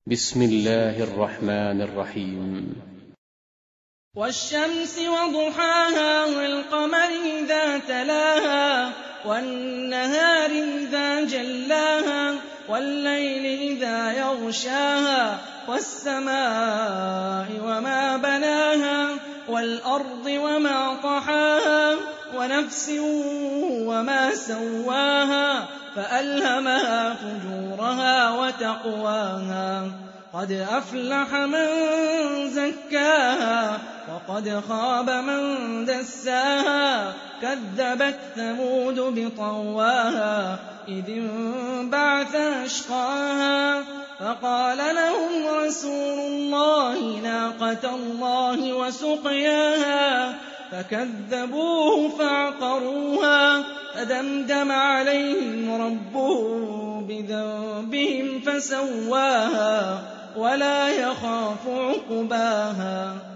بسم الله الرحمن الرحيم. والشمس وضحاها والقمر إذا تلاها والنهار إذا جلاها والليل إذا يغشاها والسماء وما بناها والأرض وما طحاها ونفس وما سواها فألهمها فجورها وتقواها قد أفلح من زكاها وقد خاب من دساها كذبت ثمود بطغواها إذ انبعث أشقاها فقال لهم رسول الله ناقة الله وسقياها فكذبوه فعقروها فدمدم عليهم ربهم بذنبهم فسواها ولا يخاف عقباها.